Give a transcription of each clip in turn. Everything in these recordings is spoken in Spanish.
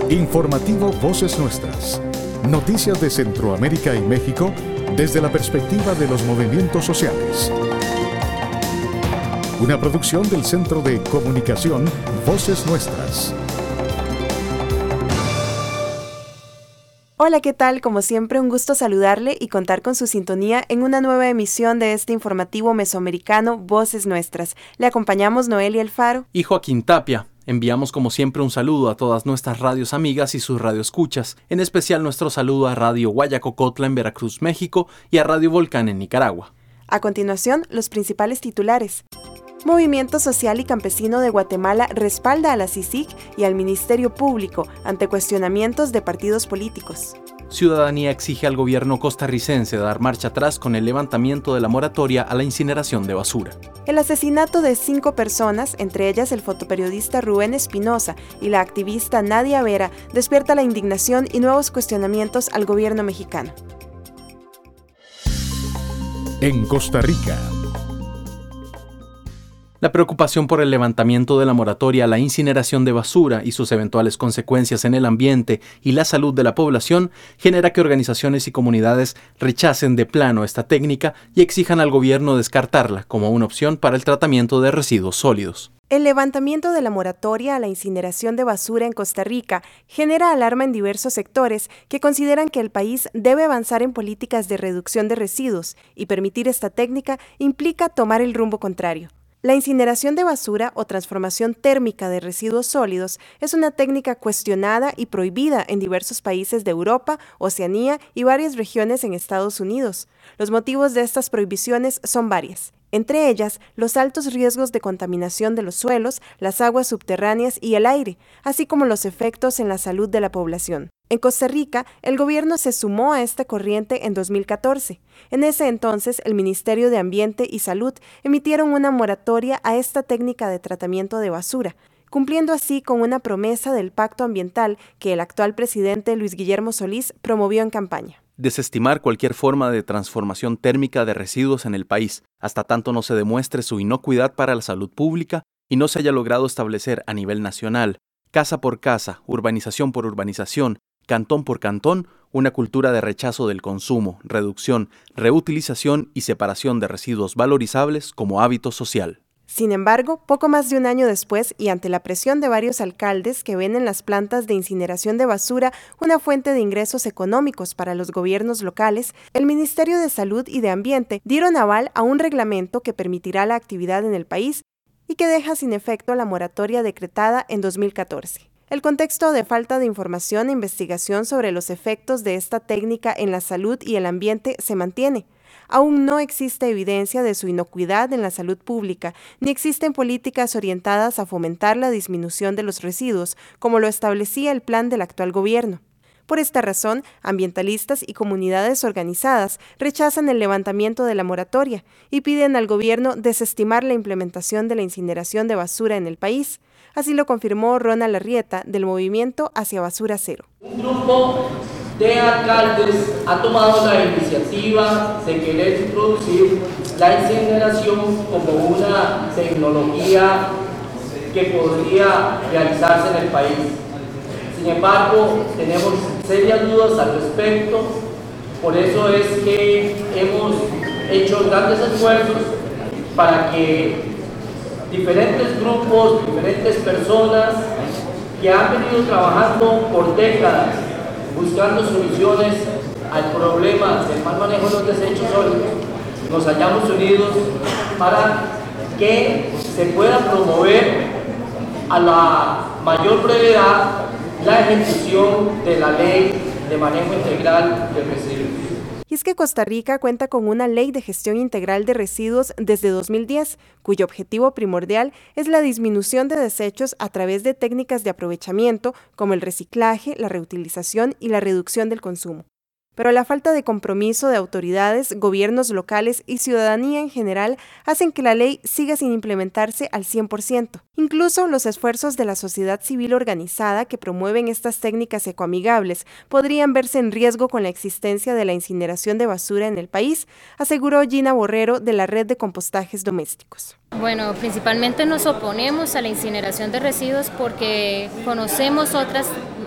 Informativo Voces Nuestras. Noticias de Centroamérica y México desde la perspectiva de los movimientos sociales. Una producción del Centro de Comunicación Voces Nuestras. Hola, ¿qué tal? Como siempre, un gusto saludarle y contar con su sintonía en una nueva emisión de este informativo mesoamericano Voces Nuestras. Le acompañamos Noelia Alfaro y Joaquín Tapia. Enviamos como siempre un saludo a todas nuestras radios amigas y sus radioescuchas, en especial nuestro saludo a Radio Guayacocotla en Veracruz, México y a Radio Volcán en Nicaragua. A continuación, los principales titulares. Movimiento Social y Campesino de Guatemala respalda a la CICIG y al Ministerio Público ante cuestionamientos de partidos políticos. Ciudadanía exige al gobierno costarricense dar marcha atrás con el levantamiento de la moratoria a la incineración de basura. El asesinato de 5 personas, entre ellas el fotoperiodista Rubén Espinosa y la activista Nadia Vera, despierta la indignación y nuevos cuestionamientos al gobierno mexicano. En Costa Rica. La preocupación por el levantamiento de la moratoria a la incineración de basura y sus eventuales consecuencias en el ambiente y la salud de la población genera que organizaciones y comunidades rechacen de plano esta técnica y exijan al gobierno descartarla como una opción para el tratamiento de residuos sólidos. El levantamiento de la moratoria a la incineración de basura en Costa Rica genera alarma en diversos sectores que consideran que el país debe avanzar en políticas de reducción de residuos y permitir esta técnica implica tomar el rumbo contrario. La incineración de basura o transformación térmica de residuos sólidos es una técnica cuestionada y prohibida en diversos países de Europa, Oceanía y varias regiones en Estados Unidos. Los motivos de estas prohibiciones son varias. Entre ellas, los altos riesgos de contaminación de los suelos, las aguas subterráneas y el aire, así como los efectos en la salud de la población. En Costa Rica, el gobierno se sumó a esta corriente en 2014. En ese entonces, el Ministerio de Ambiente y Salud emitieron una moratoria a esta técnica de tratamiento de basura, cumpliendo así con una promesa del Pacto Ambiental que el actual presidente Luis Guillermo Solís promovió en campaña. Desestimar cualquier forma de transformación térmica de residuos en el país, hasta tanto no se demuestre su inocuidad para la salud pública y no se haya logrado establecer a nivel nacional, casa por casa, urbanización por urbanización, cantón por cantón, una cultura de rechazo del consumo, reducción, reutilización y separación de residuos valorizables como hábito social. Sin embargo, poco más de un año después y ante la presión de varios alcaldes que ven en las plantas de incineración de basura una fuente de ingresos económicos para los gobiernos locales, el Ministerio de Salud y de Ambiente dieron aval a un reglamento que permitirá la actividad en el país y que deja sin efecto la moratoria decretada en 2014. El contexto de falta de información e investigación sobre los efectos de esta técnica en la salud y el ambiente se mantiene. Aún no existe evidencia de su inocuidad en la salud pública, ni existen políticas orientadas a fomentar la disminución de los residuos, como lo establecía el plan del actual gobierno. Por esta razón, ambientalistas y comunidades organizadas rechazan el levantamiento de la moratoria y piden al gobierno desestimar la implementación de la incineración de basura en el país. Así lo confirmó Ronald Arrieta, del Movimiento Hacia Basura Cero. Un grupo de alcaldes ha tomado la iniciativa de querer introducir la incineración como una tecnología que podría realizarse en el país. Sin embargo, tenemos serias dudas al respecto, por eso es que hemos hecho grandes esfuerzos para que diferentes grupos, diferentes personas que han venido trabajando por décadas buscando soluciones al problema del mal manejo de los desechos sólidos, nos hayamos unidos para que se pueda promover a la mayor brevedad la ejecución de la ley de manejo integral de residuos. Y es que Costa Rica cuenta con una ley de gestión integral de residuos desde 2010, cuyo objetivo primordial es la disminución de desechos a través de técnicas de aprovechamiento como el reciclaje, la reutilización y la reducción del consumo. Pero la falta de compromiso de autoridades, gobiernos locales y ciudadanía en general hacen que la ley siga sin implementarse al 100%. Incluso los esfuerzos de la sociedad civil organizada que promueven estas técnicas ecoamigables podrían verse en riesgo con la existencia de la incineración de basura en el país, aseguró Gina Borrero de la Red de Compostajes Domésticos. Bueno, principalmente nos oponemos a la incineración de residuos porque conocemos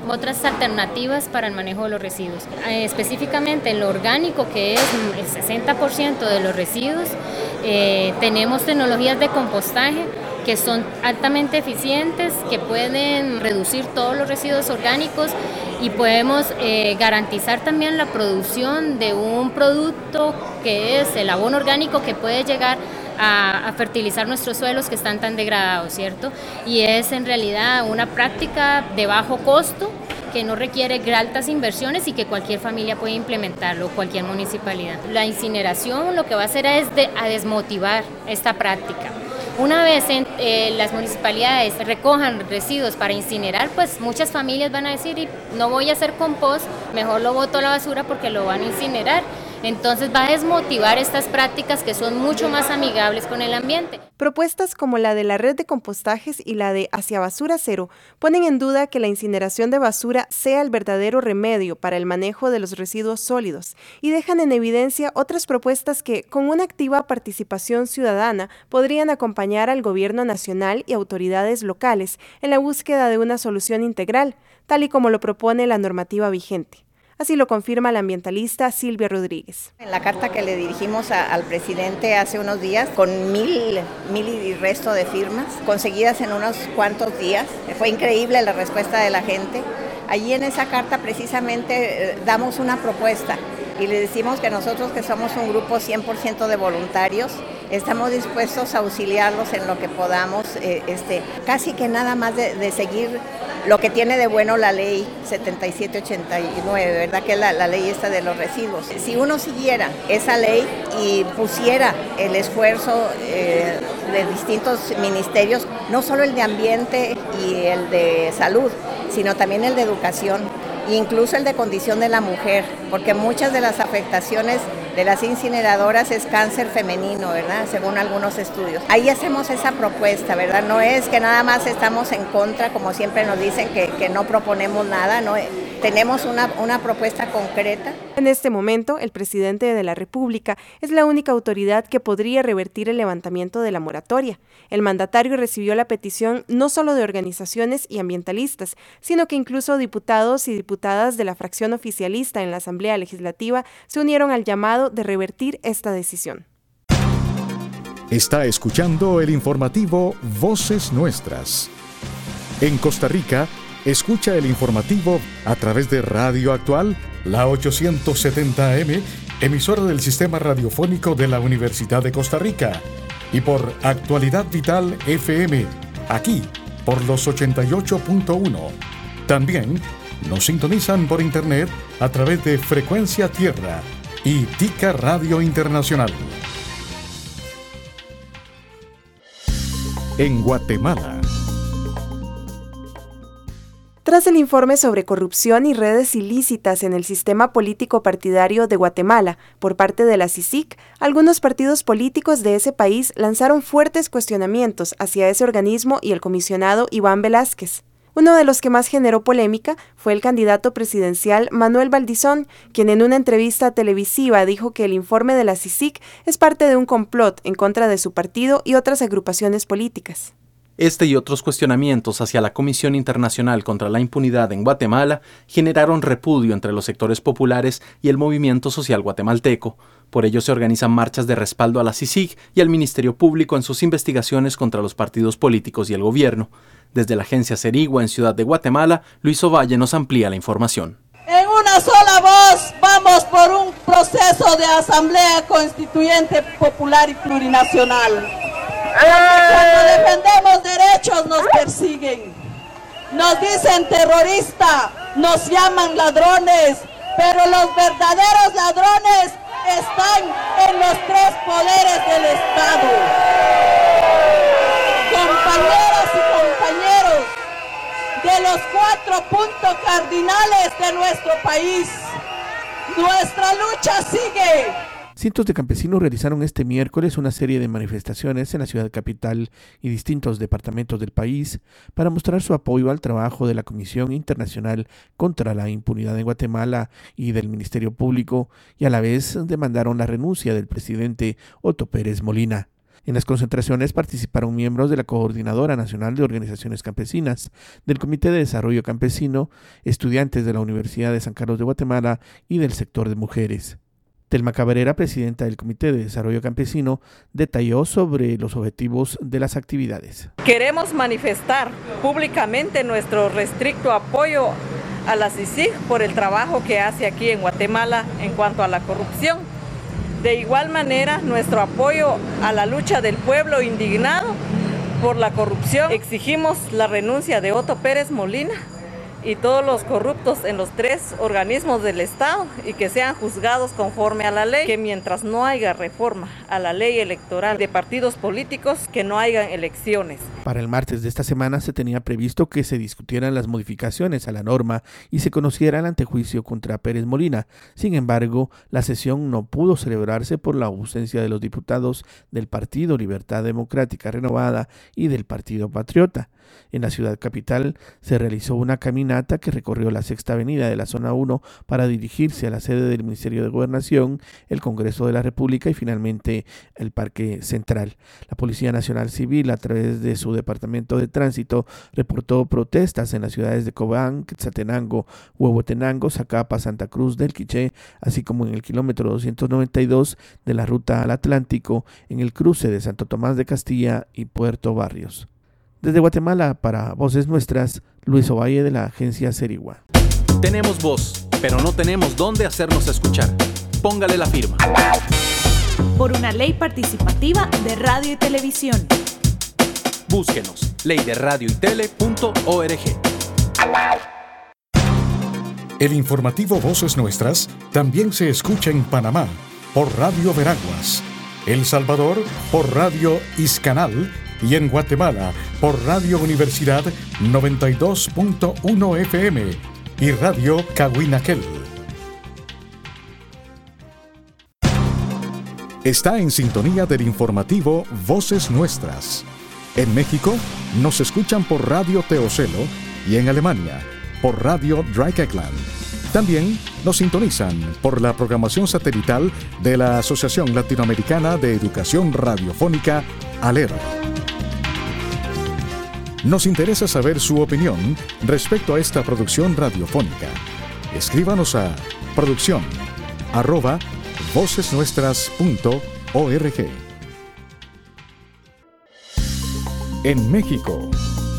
otras alternativas para el manejo de los residuos. Específicamente en lo orgánico, que es el 60% de los residuos, tenemos tecnologías de compostaje que son altamente eficientes, que pueden reducir todos los residuos orgánicos y podemos garantizar también la producción de un producto que es el abono orgánico que puede llegar a fertilizar nuestros suelos que están tan degradados, ¿cierto? Y es en realidad una práctica de bajo costo que no requiere altas inversiones y que cualquier familia puede implementarlo, cualquier municipalidad. La incineración lo que va a hacer es a desmotivar esta práctica. Una vez las municipalidades recojan residuos para incinerar, pues muchas familias van a decir, no voy a hacer compost, mejor lo boto a la basura porque lo van a incinerar. Entonces va a desmotivar estas prácticas que son mucho más amigables con el ambiente. Propuestas como la de la red de compostajes y la de Hacia Basura Cero ponen en duda que la incineración de basura sea el verdadero remedio para el manejo de los residuos sólidos y dejan en evidencia otras propuestas que, con una activa participación ciudadana, podrían acompañar al gobierno nacional y autoridades locales en la búsqueda de una solución integral, tal y como lo propone la normativa vigente. Así lo confirma la ambientalista Silvia Rodríguez. En la carta que le dirigimos al presidente hace unos días, con mil y resto de firmas, conseguidas en unos cuantos días, fue increíble la respuesta de la gente. Allí en esa carta precisamente damos una propuesta y le decimos que nosotros, que somos un grupo 100% de voluntarios, estamos dispuestos a auxiliarlos en lo que podamos, casi que nada más de seguir lo que tiene de bueno la ley 7789, ¿verdad? Que es la ley esta de los residuos. Si uno siguiera esa ley y pusiera el esfuerzo de distintos ministerios, no solo el de ambiente y el de salud, sino también el de educación, e incluso el de condición de la mujer, porque muchas de las afectaciones de las incineradoras es cáncer femenino, ¿verdad? Según algunos estudios. Ahí hacemos esa propuesta, ¿verdad? No es que nada más estamos en contra, como siempre nos dicen que no proponemos nada, ¿no? Tenemos una propuesta concreta. En este momento, el presidente de la República es la única autoridad que podría revertir el levantamiento de la moratoria. El mandatario recibió la petición no solo de organizaciones y ambientalistas, sino que incluso diputados y diputadas de la fracción oficialista en la Asamblea Legislativa se unieron al llamado de revertir esta decisión. Está escuchando el informativo Voces Nuestras. En Costa Rica, escucha el informativo a través de Radio Actual, la 870 AM, emisora del Sistema Radiofónico de la Universidad de Costa Rica, y por Actualidad Vital FM, aquí por los 88.1. También nos sintonizan por internet a través de Frecuencia Tierra y Tica Radio Internacional. En Guatemala. Tras el informe sobre corrupción y redes ilícitas en el sistema político partidario de Guatemala por parte de la CICIG, algunos partidos políticos de ese país lanzaron fuertes cuestionamientos hacia ese organismo y el comisionado Iván Velázquez. Uno de los que más generó polémica fue el candidato presidencial Manuel Valdizón, quien en una entrevista televisiva dijo que el informe de la CICIG es parte de un complot en contra de su partido y otras agrupaciones políticas. Este y otros cuestionamientos hacia la Comisión Internacional contra la Impunidad en Guatemala generaron repudio entre los sectores populares y el movimiento social guatemalteco. Por ello se organizan marchas de respaldo a la CICIG y al Ministerio Público en sus investigaciones contra los partidos políticos y el gobierno. Desde la agencia Cerigua en Ciudad de Guatemala, Luis Ovalle nos amplía la información. En una sola voz vamos por un proceso de asamblea constituyente popular y plurinacional. Cuando defendemos derechos nos persiguen, nos dicen terrorista, nos llaman ladrones, pero los verdaderos ladrones están en los tres poderes del Estado. Compañeras y compañeros, de los 4 puntos cardinales de nuestro país, nuestra lucha sigue. Cientos de campesinos realizaron este miércoles una serie de manifestaciones en la ciudad capital y distintos departamentos del país para mostrar su apoyo al trabajo de la Comisión Internacional contra la Impunidad en Guatemala y del Ministerio Público, y a la vez demandaron la renuncia del presidente Otto Pérez Molina. En las concentraciones participaron miembros de la Coordinadora Nacional de Organizaciones Campesinas, del Comité de Desarrollo Campesino, estudiantes de la Universidad de San Carlos de Guatemala y del sector de mujeres. Telma Cabrera, presidenta del Comité de Desarrollo Campesino, detalló sobre los objetivos de las actividades. Queremos manifestar públicamente nuestro restricto apoyo a la CICIG por el trabajo que hace aquí en Guatemala en cuanto a la corrupción. De igual manera, nuestro apoyo a la lucha del pueblo indignado por la corrupción. Exigimos la renuncia de Otto Pérez Molina y todos los corruptos en los 3 organismos del Estado y que sean juzgados conforme a la ley, que mientras no haya reforma a la ley electoral de partidos políticos, que no hayan elecciones. Para el martes de esta semana se tenía previsto que se discutieran las modificaciones a la norma y se conociera el antejuicio contra Pérez Molina. Sin embargo, la sesión no pudo celebrarse por la ausencia de los diputados del Partido Libertad Democrática Renovada y del Partido Patriota. En la ciudad capital se realizó una caminata que recorrió la Sexta Avenida de la Zona 1 para dirigirse a la sede del Ministerio de Gobernación, el Congreso de la República y finalmente el Parque Central. La Policía Nacional Civil, a través de su Departamento de Tránsito, reportó protestas en las ciudades de Cobán, Quetzaltenango, Huehuetenango, Zacapa, Santa Cruz del Quiché, así como en el kilómetro 292 de la ruta al Atlántico, en el cruce de Santo Tomás de Castilla y Puerto Barrios. Desde Guatemala, para Voces Nuestras, Luis Ovalle de la agencia Serigua. Tenemos voz, pero no tenemos dónde hacernos escuchar. Póngale la firma. Por una ley participativa de radio y televisión. Búsquenos, leyderadioytele.org. El informativo Voces Nuestras también se escucha en Panamá por Radio Veraguas, El Salvador por Radio Iscanal y en Guatemala por Radio Universidad 92.1 FM y Radio Cahuinaquel. Está en sintonía del informativo Voces Nuestras. En México nos escuchan por Radio Teocelo y en Alemania por Radio Dreieckland. También nos sintonizan por la programación satelital de la Asociación Latinoamericana de Educación Radiofónica, ALER. Nos interesa saber su opinión respecto a esta producción radiofónica. Escríbanos a producción@vocesnuestras.org. En México.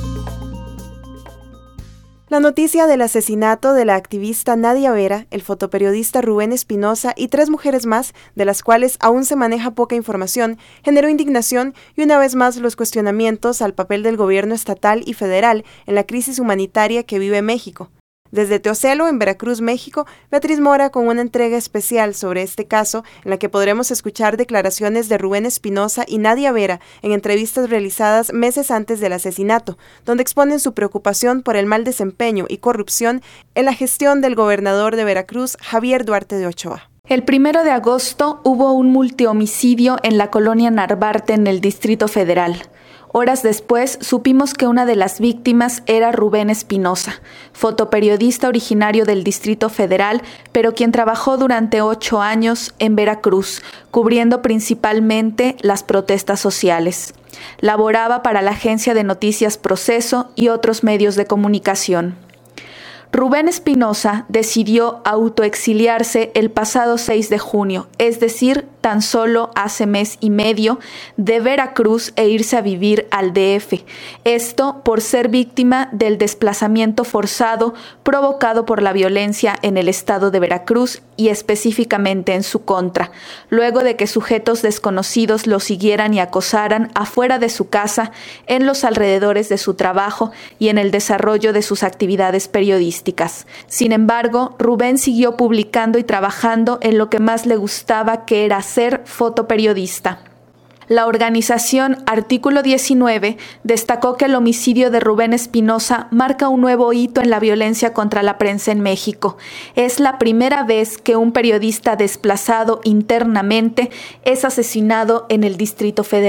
La noticia del asesinato de la activista Nadia Vera, el fotoperiodista Rubén Espinosa y 3 mujeres más, de las cuales aún se maneja poca información, generó indignación y una vez más los cuestionamientos al papel del gobierno estatal y federal en la crisis humanitaria que vive México. Desde Teocelo, en Veracruz, México, Beatriz Mora con una entrega especial sobre este caso, en la que podremos escuchar declaraciones de Rubén Espinosa y Nadia Vera en entrevistas realizadas meses antes del asesinato, donde exponen su preocupación por el mal desempeño y corrupción en la gestión del gobernador de Veracruz, Javier Duarte de Ochoa. El 1 de agosto hubo un multihomicidio en la colonia Narvarte, en el Distrito Federal. Horas después, supimos que una de las víctimas era Rubén Espinosa, fotoperiodista originario del Distrito Federal, pero quien trabajó durante 8 años en Veracruz, cubriendo principalmente las protestas sociales. Laboraba para la agencia de noticias Proceso y otros medios de comunicación. Rubén Espinosa decidió autoexiliarse el pasado 6 de junio, es decir, tan solo hace mes y medio, de Veracruz e irse a vivir al DF. Esto por ser víctima del desplazamiento forzado provocado por la violencia en el estado de Veracruz y específicamente en su contra, luego de que sujetos desconocidos lo siguieran y acosaran afuera de su casa, en los alrededores de su trabajo y en el desarrollo de sus actividades periodísticas. Sin embargo, Rubén siguió publicando y trabajando en lo que más le gustaba, que era ser fotoperiodista. La organización Artículo 19 destacó que el homicidio de Rubén Espinosa marca un nuevo hito en la violencia contra la prensa en México. Es la primera vez que un periodista desplazado internamente es asesinado en el Distrito Federal.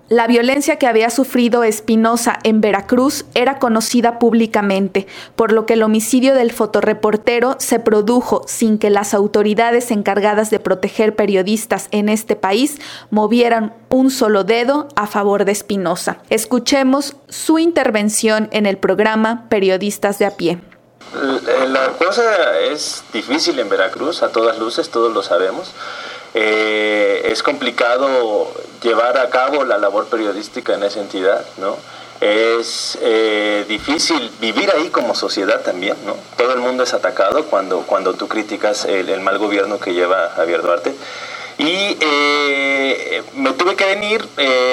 La violencia que había sufrido Espinosa en Veracruz era conocida públicamente, por lo que el homicidio del fotoreportero se produjo sin que las autoridades encargadas de proteger periodistas en este país movieran un solo dedo a favor de Espinosa. Escuchemos su intervención en el programa Periodistas de a pie. La cosa es difícil en Veracruz, a todas luces, todos lo sabemos. Es complicado llevar a cabo la labor periodística en esa entidad, ¿no? Es difícil vivir ahí como sociedad también, ¿no? Todo el mundo es atacado cuando tú criticas el mal gobierno que lleva Javier Duarte. Y me tuve que venir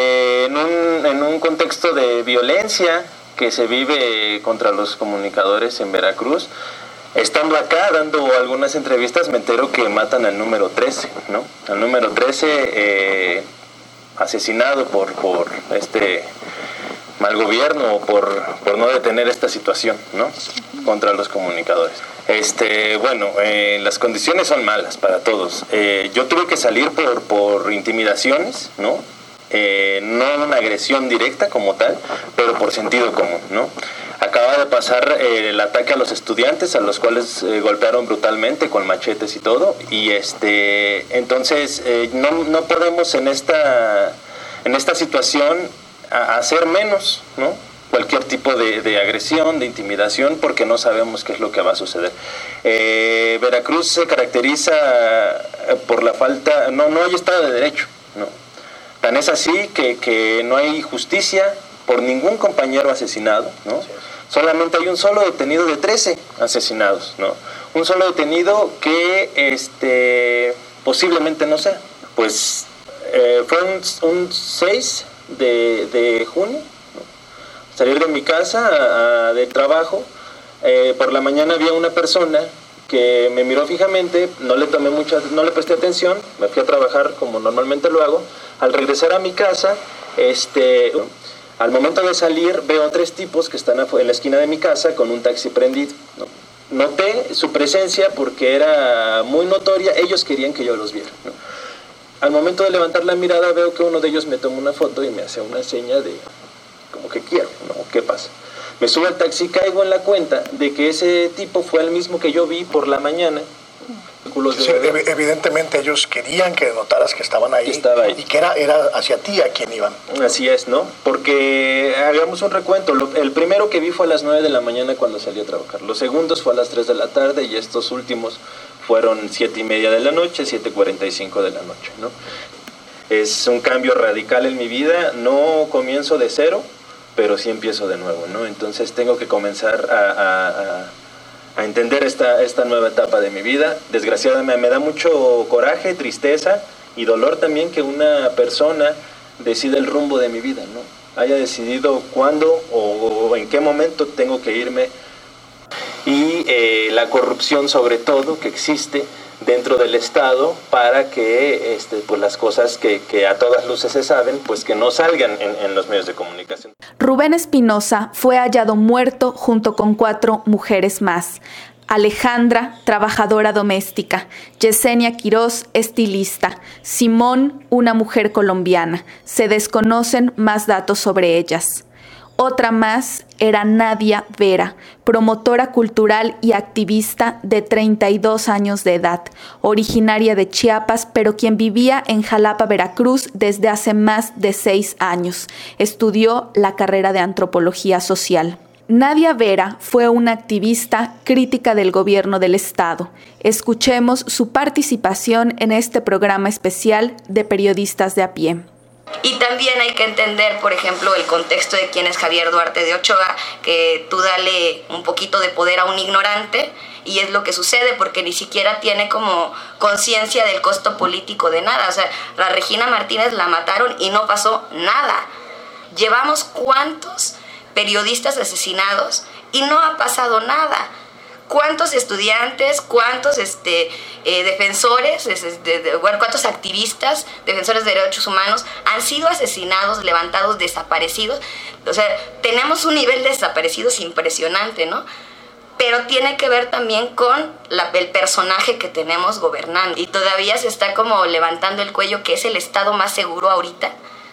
en un contexto de violencia que se vive contra los comunicadores en Veracruz. Estando acá dando algunas entrevistas me entero que matan al número 13, ¿no? Al número 13 asesinado por este mal gobierno, por no detener esta situación, ¿no? Contra los comunicadores. Bueno, las condiciones son malas para todos. Yo tuve que salir por intimidaciones, ¿no? No una agresión directa como tal, pero por sentido común, ¿no? Acaba de pasar el ataque a los estudiantes, a los cuales golpearon brutalmente con machetes y todo, y entonces no podemos en esta situación hacer menos, ¿no? Cualquier tipo de agresión, de intimidación, porque no sabemos qué es lo que va a suceder. Veracruz se caracteriza por la falta, no hay Estado de Derecho, ¿no? Tan es así que no hay justicia por ningún compañero asesinado, ¿no? Solamente hay un solo detenido de 13 asesinados, ¿no? Un solo detenido que posiblemente no sea. Pues fue un 6 de junio, ¿no? Salir de mi casa de trabajo, por la mañana había una persona que me miró fijamente, no le presté atención, me fui a trabajar como normalmente lo hago. Al regresar a mi casa, al momento de salir veo 3 tipos que están en la esquina de mi casa con un taxi prendido, ¿no? Noté su presencia porque era muy notoria, ellos querían que yo los viera, ¿no? Al momento de levantar la mirada veo que uno de ellos me toma una foto y me hace una seña de como que quiero, ¿no? ¿Qué pasa? Me subo al taxi y caigo en la cuenta de que ese tipo fue el mismo que yo vi por la mañana. Sí, evidentemente ellos querían que notaras que estaban ahí, y que era hacia ti a quien iban. Así es, ¿no? Porque hagamos un recuento. El primero que vi fue a las 9 de la mañana cuando salí a trabajar. Los segundos fue a las 3 de la tarde y estos últimos fueron 7:30 de la noche, 7:45 de la noche, ¿no? Es un cambio radical en mi vida. No comienzo de cero, pero sí empiezo de nuevo, ¿no? Entonces tengo que comenzar a entender esta nueva etapa de mi vida. Desgraciadamente me da mucho coraje, tristeza y dolor también que una persona decida el rumbo de mi vida, ¿no? Haya decidido cuándo o en qué momento tengo que irme. Y la corrupción sobre todo que existe dentro del Estado para que pues las cosas que a todas luces se saben, pues que no salgan en los medios de comunicación. Rubén Espinosa fue hallado muerto junto con 4 mujeres más. Alejandra, trabajadora doméstica; Yesenia Quiroz, estilista; Simón, una mujer colombiana. Se desconocen más datos sobre ellas. Otra más era Nadia Vera, promotora cultural y activista de 32 años de edad, originaria de Chiapas, pero quien vivía en Jalapa, Veracruz, desde hace más de 6 años. Estudió la carrera de antropología social. Nadia Vera fue una activista crítica del gobierno del Estado. Escuchemos su participación en este programa especial de Periodistas de a pie. Y también hay que entender, por ejemplo, el contexto de quién es Javier Duarte de Ochoa, que tú dale un poquito de poder a un ignorante y es lo que sucede, porque ni siquiera tiene como conciencia del costo político de nada. O sea, la Regina Martínez la mataron y no pasó nada. Llevamos ¿cuántos periodistas asesinados y no ha pasado nada? ¿Cuántos estudiantes, cuántos defensores, cuántos activistas, defensores de derechos humanos han sido asesinados, levantados, desaparecidos? O sea, tenemos un nivel de desaparecidos impresionante, ¿no? Pero tiene que ver también con el personaje que tenemos gobernando. Y todavía se está como levantando el cuello que es el Estado más seguro ahorita.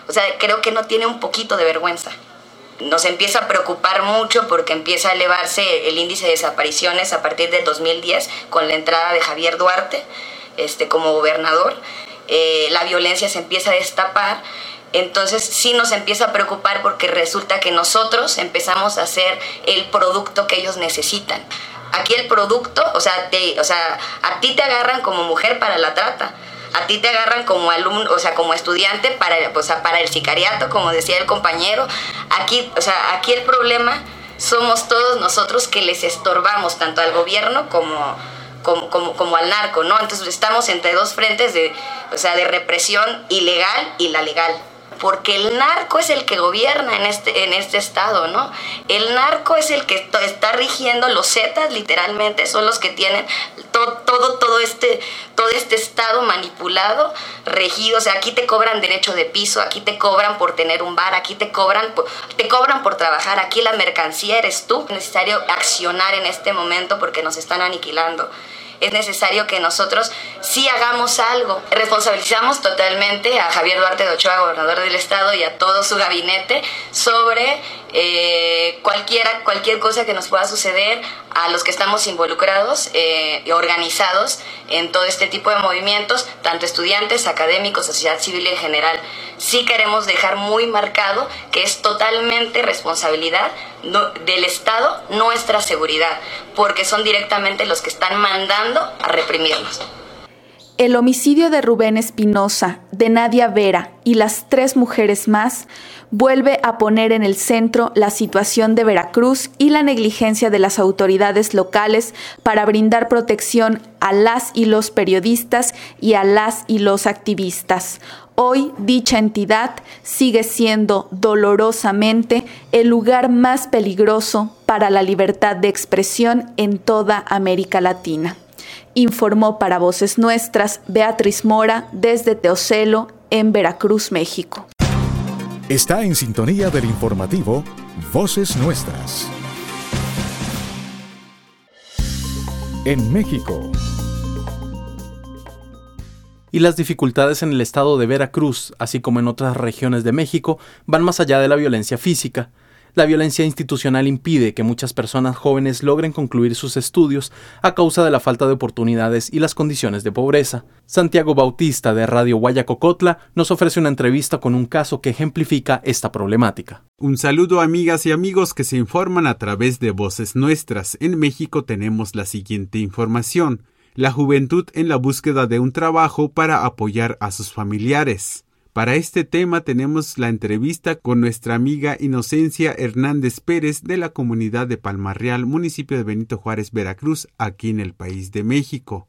O sea, creo que no tiene un poquito de vergüenza. Nos empieza a preocupar mucho porque empieza a elevarse el índice de desapariciones a partir del 2010 con la entrada de Javier Duarte como gobernador. La violencia se empieza a destapar. Entonces sí nos empieza a preocupar porque resulta que nosotros empezamos a hacer el producto que ellos necesitan. Aquí el producto, a ti te agarran como mujer para la trata. A ti te agarran como alumno, como estudiante para el sicariato, como decía el compañero. Aquí el problema somos todos nosotros que les estorbamos tanto al gobierno como al narco, ¿no? Entonces estamos entre dos frentes de represión ilegal y la legal. Porque el narco es el que gobierna en este estado, ¿no? El narco es el que está rigiendo, los zetas literalmente son los que tienen todo este estado manipulado, regido. O sea, aquí te cobran derecho de piso, aquí te cobran por tener un bar, aquí te cobran por trabajar, aquí la mercancía eres tú. Es necesario accionar en este momento porque nos están aniquilando. Es necesario que nosotros sí hagamos algo. Responsabilizamos totalmente a Javier Duarte de Ochoa, gobernador del estado, y a todo su gabinete sobre cualquier cosa que nos pueda suceder a los que estamos involucrados y organizados en todo este tipo de movimientos, tanto estudiantes, académicos, sociedad civil en general. Sí queremos dejar muy marcado que es totalmente responsabilidad del Estado nuestra seguridad, porque son directamente los que están mandando a reprimirnos. El homicidio de Rubén Espinosa, de Nadia Vera y las 3 mujeres más vuelve a poner en el centro la situación de Veracruz y la negligencia de las autoridades locales para brindar protección a las y los periodistas y a las y los activistas. Hoy dicha entidad sigue siendo dolorosamente el lugar más peligroso para la libertad de expresión en toda América Latina. Informó para Voces Nuestras Beatriz Mora desde Teocelo, en Veracruz, México. Está en sintonía del informativo Voces Nuestras. En México. Y las dificultades en el estado de Veracruz, así como en otras regiones de México, van más allá de la violencia física. La violencia institucional impide que muchas personas jóvenes logren concluir sus estudios a causa de la falta de oportunidades y las condiciones de pobreza. Santiago Bautista, de Radio Guayacocotla, nos ofrece una entrevista con un caso que ejemplifica esta problemática. Un saludo, amigas y amigos que se informan a través de Voces Nuestras. En México tenemos la siguiente información: la juventud en la búsqueda de un trabajo para apoyar a sus familiares. Para este tema tenemos la entrevista con nuestra amiga Inocencia Hernández Pérez de la comunidad de Palmarreal, municipio de Benito Juárez, Veracruz, aquí en el país de México.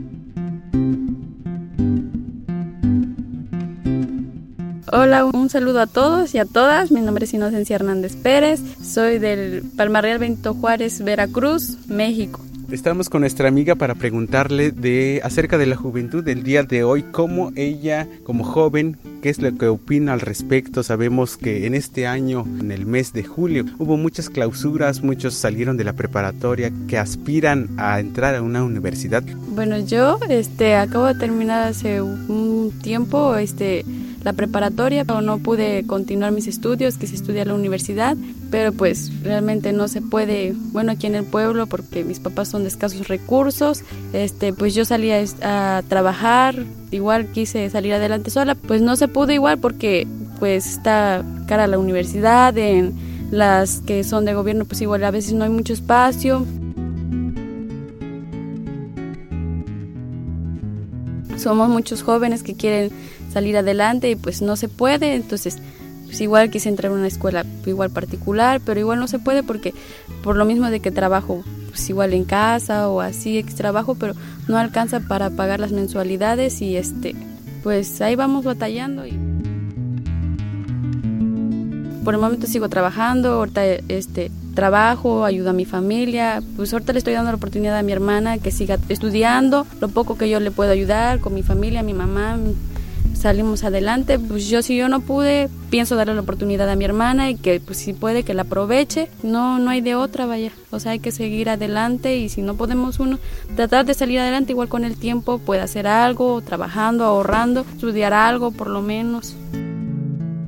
Hola, un saludo a todos y a todas. Mi nombre es Inocencia Hernández Pérez. Soy del Palmarreal Benito Juárez, Veracruz, México. Estamos con nuestra amiga para preguntarle acerca de la juventud del día de hoy, cómo ella, como joven, qué es lo que opina al respecto. Sabemos que en este año, en el mes de julio, hubo muchas clausuras, muchos salieron de la preparatoria que aspiran a entrar a una universidad. Bueno, yo acabo de terminar hace un tiempo la preparatoria, pero no pude continuar mis estudios, quise estudiar en la universidad, pero pues realmente no se puede, bueno, aquí en el pueblo, porque mis papás son de escasos recursos, pues yo salí a trabajar, igual quise salir adelante sola, pues no se pudo igual porque pues está cara la universidad, en las que son de gobierno pues igual a veces no hay mucho espacio. Somos muchos jóvenes que quieren salir adelante y pues no se puede, entonces pues igual quise entrar a una escuela igual particular, pero igual no se puede porque por lo mismo de que trabajo pues igual en casa o así trabajo, pero no alcanza para pagar las mensualidades y pues ahí vamos batallando y por el momento sigo trabajando, ahorita trabajo, ayudo a mi familia, pues ahorita le estoy dando la oportunidad a mi hermana que siga estudiando, lo poco que yo le puedo ayudar con mi familia, mi mamá, salimos adelante, pues si yo no pude, pienso darle la oportunidad a mi hermana y que pues si puede que la aproveche, no hay de otra, vaya, o sea hay que seguir adelante y si no podemos uno tratar de salir adelante igual con el tiempo, puede hacer algo, trabajando, ahorrando, estudiar algo por lo menos.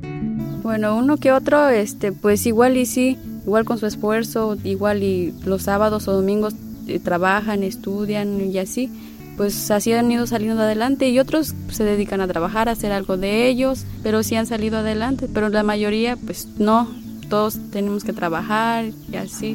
Bueno, uno que otro, pues igual y sí, igual con su esfuerzo, igual y los sábados o domingos trabajan, estudian y así, pues así han ido saliendo adelante, y otros se dedican a trabajar, a hacer algo de ellos, pero sí han salido adelante, pero la mayoría pues no, todos tenemos que trabajar y así.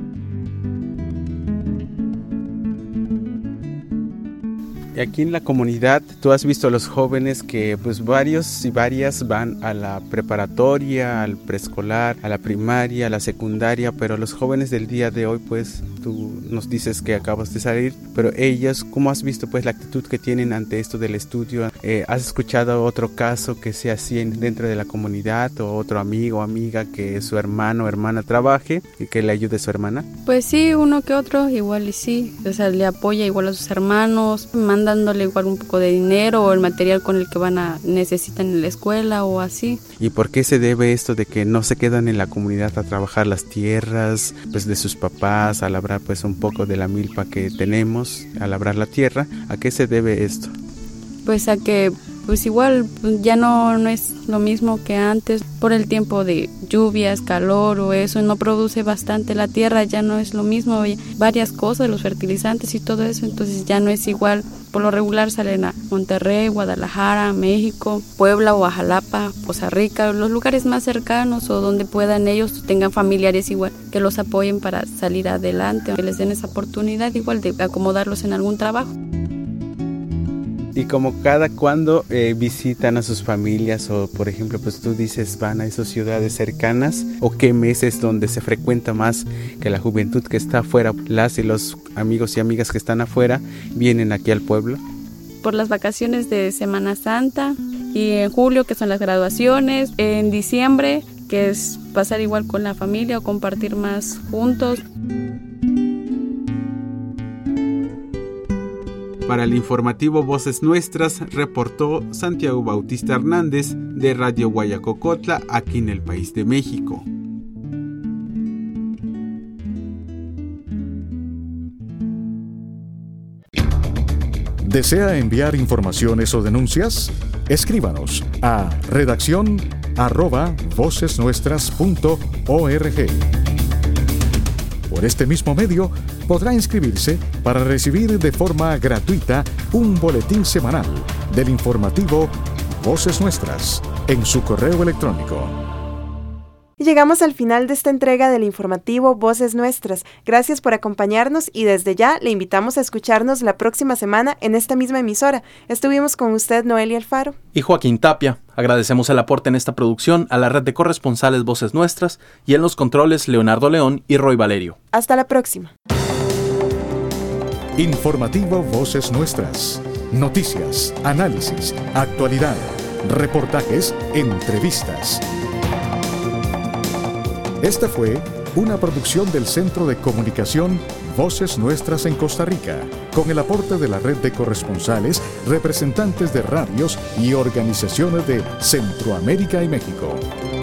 Y aquí en la comunidad, tú has visto a los jóvenes que pues varios y varias van a la preparatoria, al preescolar, a la primaria, a la secundaria, pero los jóvenes del día de hoy, pues tú nos dices que acabas de salir, pero ellos, ¿cómo has visto pues la actitud que tienen ante esto del estudio? ¿Has escuchado otro caso que sea así dentro de la comunidad, o otro amigo o amiga que su hermano o hermana trabaje y que le ayude a su hermana? Pues sí, uno que otro, igual y sí, o sea, le apoya igual a sus hermanos, dándole igual un poco de dinero o el material con el que necesitan en la escuela o así. ¿Y por qué se debe esto de que no se quedan en la comunidad a trabajar las tierras pues de sus papás, a labrar pues un poco de la milpa que tenemos, a labrar la tierra? ¿A qué se debe esto? Pues a que pues igual ya no es lo mismo que antes, por el tiempo de lluvias, calor o eso, no produce bastante la tierra, ya no es lo mismo, varias cosas, los fertilizantes y todo eso, entonces ya no es igual. Por lo regular salen a Monterrey, Guadalajara, México, Puebla o a Jalapa, Poza Rica, los lugares más cercanos, o donde puedan ellos, tengan familiares igual, que los apoyen para salir adelante, que les den esa oportunidad igual de acomodarlos en algún trabajo. Y como cada cuando visitan a sus familias, o por ejemplo pues tú dices van a esas ciudades cercanas, o qué meses donde se frecuenta más que la juventud que está afuera, las y los amigos y amigas que están afuera vienen aquí al pueblo. Por las vacaciones de Semana Santa, y en julio que son las graduaciones, en diciembre que es pasar igual con la familia o compartir más juntos. Para el informativo Voces Nuestras, reportó Santiago Bautista Hernández de Radio Guayacocotla, aquí en el país de México. ¿Desea enviar informaciones o denuncias? Escríbanos a redacción@vocesnuestras.org. Por este mismo medio, podrá inscribirse para recibir de forma gratuita un boletín semanal del informativo Voces Nuestras en su correo electrónico. Llegamos al final de esta entrega del informativo Voces Nuestras. Gracias por acompañarnos y desde ya le invitamos a escucharnos la próxima semana en esta misma emisora. Estuvimos con usted, Noelia Alfaro y Joaquín Tapia. Agradecemos el aporte en esta producción a la red de corresponsales Voces Nuestras y en los controles Leonardo León y Roy Valerio. Hasta la próxima. Informativo Voces Nuestras. Noticias, análisis, actualidad, reportajes, entrevistas. Esta fue una producción del Centro de Comunicación Voces Nuestras en Costa Rica, con el aporte de la red de corresponsales, representantes de radios y organizaciones de Centroamérica y México.